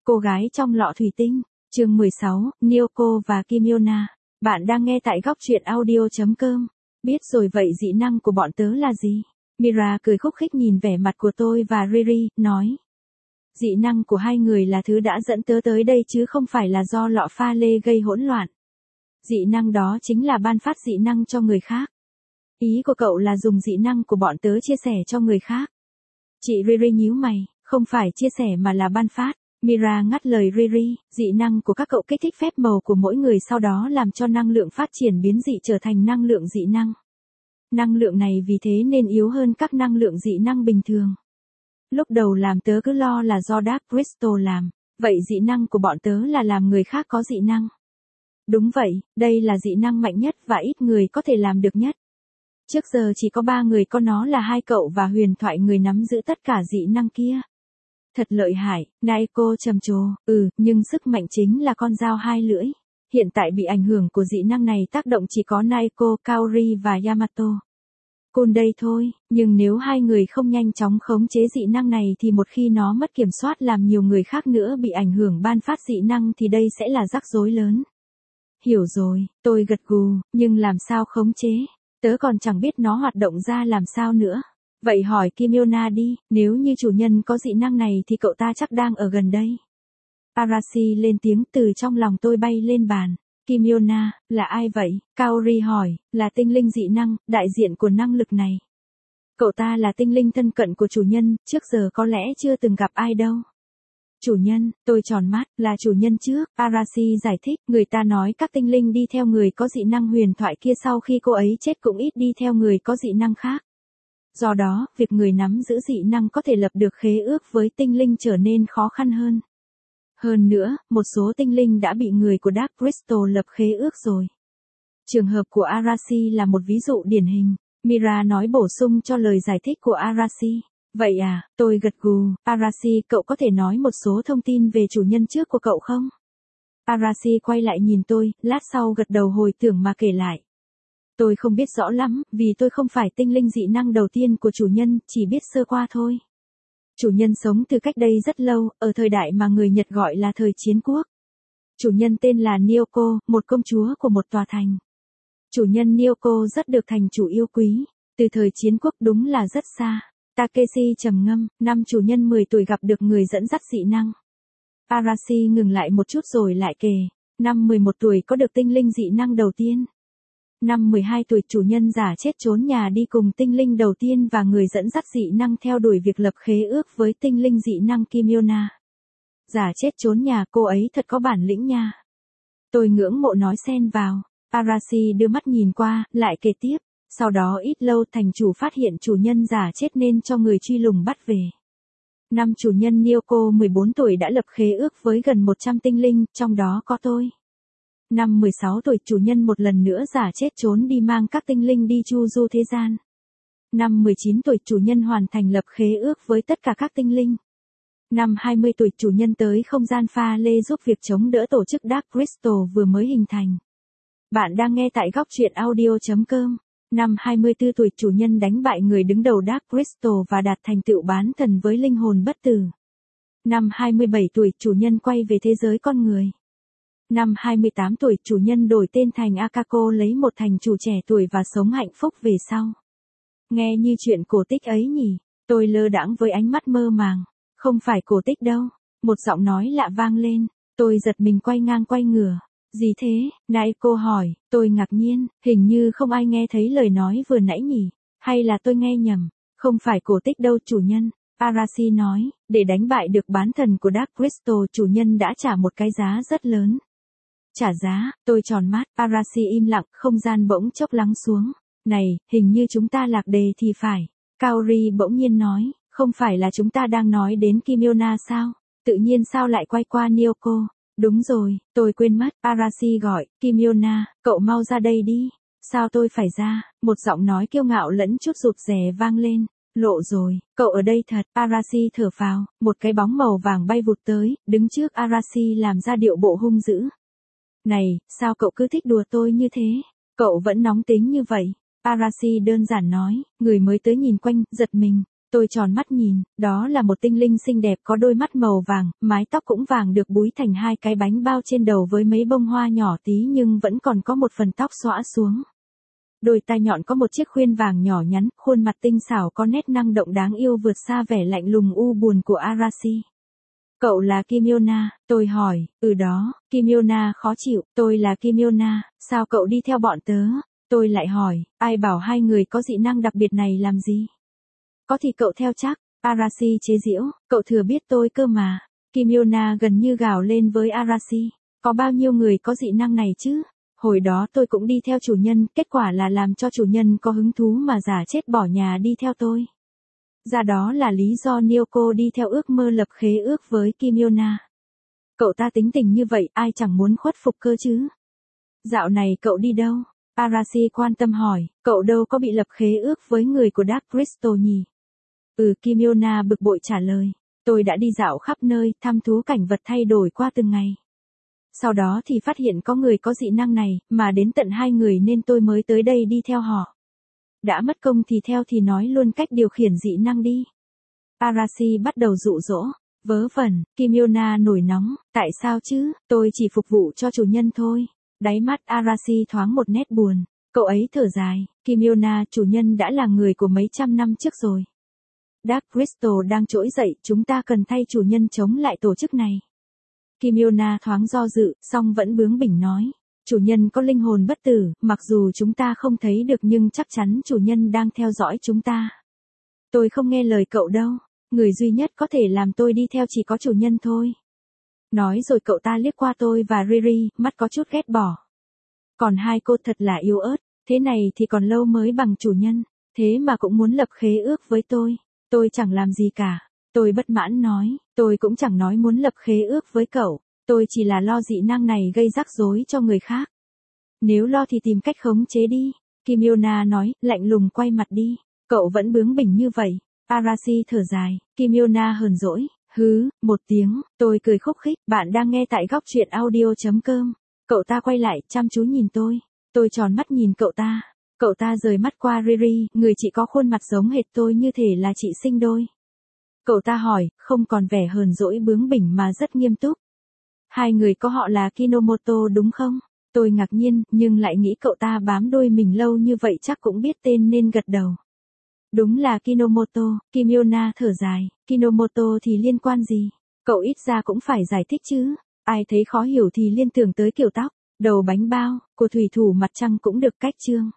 Cô gái trong lọ thủy tinh, chương 16, Nyoko và Kim Yona. Bạn đang nghe tại góc truyện audio.com. Biết rồi vậy dị năng của bọn tớ là gì? Mira cười khúc khích nhìn vẻ mặt của tôi và Riri, nói. Dị năng của hai người là thứ đã dẫn tớ tới đây chứ không phải là do lọ pha lê gây hỗn loạn. Dị năng đó chính là ban phát dị năng cho người khác. Ý của cậu là dùng dị năng của bọn tớ chia sẻ cho người khác. Chị Riri nhíu mày, không phải chia sẻ mà là ban phát. Mira ngắt lời Riri, dị năng của các cậu kích thích phép màu của mỗi người sau đó làm cho năng lượng phát triển biến dị trở thành năng lượng dị năng. Năng lượng này vì thế nên yếu hơn các năng lượng dị năng bình thường. Lúc đầu làm tớ cứ lo là do Dark Crystal làm, vậy dị năng của bọn tớ là làm người khác có dị năng. Đúng vậy, đây là dị năng mạnh nhất và ít người có thể làm được nhất. Trước giờ chỉ có 3 người có nó là hai cậu và huyền thoại người nắm giữ tất cả dị năng kia. Thật lợi hại, Naeko trầm trồ, nhưng sức mạnh chính là con dao hai lưỡi. Hiện tại bị ảnh hưởng của dị năng này tác động chỉ có Naeko, Kaori và Yamato. Côn đây thôi, nhưng nếu hai người không nhanh chóng khống chế dị năng này thì một khi nó mất kiểm soát làm nhiều người khác nữa bị ảnh hưởng ban phát dị năng thì đây sẽ là rắc rối lớn. Hiểu rồi, tôi gật gù, nhưng làm sao khống chế? Tớ còn chẳng biết nó hoạt động ra làm sao nữa. Vậy hỏi Kim Yona đi, nếu như chủ nhân có dị năng này thì cậu ta chắc đang ở gần đây. Arashi lên tiếng từ trong lòng tôi bay lên bàn. Kim Yona, là ai vậy? Kaori hỏi, là tinh linh dị năng, đại diện của năng lực này. Cậu ta là tinh linh thân cận của chủ nhân, trước giờ có lẽ chưa từng gặp ai đâu. Chủ nhân, tôi tròn mắt, là chủ nhân trước, Arashi giải thích, người ta nói các tinh linh đi theo người có dị năng huyền thoại kia sau khi cô ấy chết cũng ít đi theo người có dị năng khác. Do đó, việc người nắm giữ dị năng có thể lập được khế ước với tinh linh trở nên khó khăn hơn. Hơn nữa, một số tinh linh đã bị người của Dark Crystal lập khế ước rồi. Trường hợp của Arashi là một ví dụ điển hình. Mira nói bổ sung cho lời giải thích của Arashi. Vậy à, tôi gật gù, Arashi cậu có thể nói một số thông tin về chủ nhân trước của cậu không? Arashi quay lại nhìn tôi, lát sau gật đầu hồi tưởng mà kể lại. Tôi không biết rõ lắm, vì tôi không phải tinh linh dị năng đầu tiên của chủ nhân, chỉ biết sơ qua thôi. Chủ nhân sống từ cách đây rất lâu, ở thời đại mà người Nhật gọi là thời chiến quốc. Chủ nhân tên là Nyoko, một công chúa của một tòa thành. Chủ nhân Nyoko rất được thành chủ yêu quý, từ thời chiến quốc đúng là rất xa. Takeshi trầm ngâm, năm chủ nhân 10 tuổi gặp được người dẫn dắt dị năng. Arashi ngừng lại một chút rồi lại kể, năm 11 tuổi có được tinh linh dị năng đầu tiên. Năm 12 tuổi chủ nhân giả chết trốn nhà đi cùng tinh linh đầu tiên và người dẫn dắt dị năng theo đuổi việc lập khế ước với tinh linh dị năng Kim Yona. Giả chết trốn nhà cô ấy thật có bản lĩnh nha. Tôi ngưỡng mộ nói xen vào. Arashi đưa mắt nhìn qua, lại kể tiếp. Sau đó ít lâu thành chủ phát hiện chủ nhân giả chết nên cho người truy lùng bắt về. Năm chủ nhân Nyoko 14 tuổi đã lập khế ước với gần 100 tinh linh, trong đó có tôi. Năm 16 tuổi chủ nhân một lần nữa giả chết trốn đi mang các tinh linh đi chu du thế gian. Năm 19 tuổi chủ nhân hoàn thành lập khế ước với tất cả các tinh linh. Năm 20 tuổi chủ nhân tới không gian pha lê giúp việc chống đỡ tổ chức Dark Crystal vừa mới hình thành. Bạn đang nghe tại góc truyện audio.com. Năm 24 tuổi chủ nhân đánh bại người đứng đầu Dark Crystal và đạt thành tựu bán thần với linh hồn bất tử. Năm 27 tuổi chủ nhân quay về thế giới con người. Năm 28 tuổi chủ nhân đổi tên thành Akako lấy một thành chủ trẻ tuổi và sống hạnh phúc về sau. Nghe như chuyện cổ tích ấy nhỉ, tôi lơ đãng với ánh mắt mơ màng. Không phải cổ tích đâu, một giọng nói lạ vang lên, tôi giật mình quay ngang quay ngửa. Gì thế? Naeko hỏi, tôi ngạc nhiên, hình như không ai nghe thấy lời nói vừa nãy nhỉ, hay là tôi nghe nhầm, không phải cổ tích đâu chủ nhân. Arashi nói, để đánh bại được bán thần của Dark Crystal chủ nhân đã trả một cái giá rất lớn. Trả giá, tôi tròn mắt, Arashi im lặng, không gian bỗng chốc lắng xuống. Này, hình như chúng ta lạc đề thì phải. Kaori bỗng nhiên nói, không phải là chúng ta đang nói đến Kim Yona sao? Tự nhiên sao lại quay qua Nyoko? Đúng rồi, tôi quên mất, Arashi gọi, Kim Yona, cậu mau ra đây đi. Sao tôi phải ra? Một giọng nói kiêu ngạo lẫn chút rụt rè vang lên. Lộ rồi, cậu ở đây thật, Arashi thở phào, một cái bóng màu vàng bay vụt tới, đứng trước Arashi làm ra điệu bộ hung dữ. Này, sao cậu cứ thích đùa tôi như thế? Cậu vẫn nóng tính như vậy. Arashi đơn giản nói, người mới tới nhìn quanh, giật mình. Tôi tròn mắt nhìn, đó là một tinh linh xinh đẹp có đôi mắt màu vàng, mái tóc cũng vàng được búi thành hai cái bánh bao trên đầu với mấy bông hoa nhỏ tí nhưng vẫn còn có một phần tóc xõa xuống. Đôi tai nhọn có một chiếc khuyên vàng nhỏ nhắn, khuôn mặt tinh xảo có nét năng động đáng yêu vượt xa vẻ lạnh lùng u buồn của Arashi. Cậu là Kim Yona, tôi hỏi, đó, Kim Yona khó chịu, tôi là Kim Yona, sao cậu đi theo bọn tớ? Tôi lại hỏi, ai bảo hai người có dị năng đặc biệt này làm gì? Có thì cậu theo chắc, Arashi chế giễu, cậu thừa biết tôi cơ mà. Kim Yona gần như gào lên với Arashi, có bao nhiêu người có dị năng này chứ? Hồi đó tôi cũng đi theo chủ nhân, kết quả là làm cho chủ nhân có hứng thú mà giả chết bỏ nhà đi theo tôi. Ra đó là lý do Nyoko đi theo ước mơ lập khế ước với Kim Yona. Cậu ta tính tình như vậy ai chẳng muốn khuất phục cơ chứ? Dạo này cậu đi đâu? Arashi quan tâm hỏi, cậu đâu có bị lập khế ước với người của Dark Crystal nhỉ? Kim Yona bực bội trả lời, tôi đã đi dạo khắp nơi, thăm thú cảnh vật thay đổi qua từng ngày. Sau đó thì phát hiện có người có dị năng này, mà đến tận 2 người nên tôi mới tới đây đi theo họ. Đã mất công thì theo thì nói luôn cách điều khiển dị năng đi. Arashi bắt đầu dụ dỗ, vớ vẩn, Kim Yona nổi nóng, tại sao chứ, tôi chỉ phục vụ cho chủ nhân thôi. Đáy mắt Arashi thoáng một nét buồn, cậu ấy thở dài, Kim Yona, chủ nhân đã là người của mấy trăm năm trước rồi. Dark Crystal đang trỗi dậy, chúng ta cần thay chủ nhân chống lại tổ chức này. Kim Yona thoáng do dự, song vẫn bướng bỉnh nói, chủ nhân có linh hồn bất tử, mặc dù chúng ta không thấy được nhưng chắc chắn chủ nhân đang theo dõi chúng ta. Tôi không nghe lời cậu đâu, người duy nhất có thể làm tôi đi theo chỉ có chủ nhân thôi. Nói rồi cậu ta liếc qua tôi và Riri, mắt có chút ghét bỏ. Còn hai cô thật là yếu ớt, thế này thì còn lâu mới bằng chủ nhân, thế mà cũng muốn lập khế ước với tôi chẳng làm gì cả. Tôi bất mãn nói, tôi cũng chẳng nói muốn lập khế ước với cậu, tôi chỉ là lo dị năng này gây rắc rối cho người khác. Nếu lo thì tìm cách khống chế đi, Kim Yona nói, lạnh lùng quay mặt đi, cậu vẫn bướng bỉnh như vậy. Arashi thở dài, Kim Yona hờn dỗi, một tiếng, tôi cười khúc khích, bạn đang nghe tại góc truyện audio.com. Cậu ta quay lại, chăm chú nhìn tôi tròn mắt nhìn cậu ta rời mắt qua Riri, người chị có khuôn mặt giống hệt tôi như thể là chị sinh đôi. Cậu ta hỏi, không còn vẻ hờn dỗi bướng bỉnh mà rất nghiêm túc. Hai người có họ là Kinomoto đúng không? Tôi ngạc nhiên, nhưng lại nghĩ cậu ta bám đuôi mình lâu như vậy chắc cũng biết tên nên gật đầu. Đúng là Kinomoto, Kim Yona thở dài, Kinomoto thì liên quan gì? Cậu ít ra cũng phải giải thích chứ. Ai thấy khó hiểu thì liên tưởng tới kiểu tóc, đầu bánh bao, của thủy thủ mặt trăng cũng được cách chương.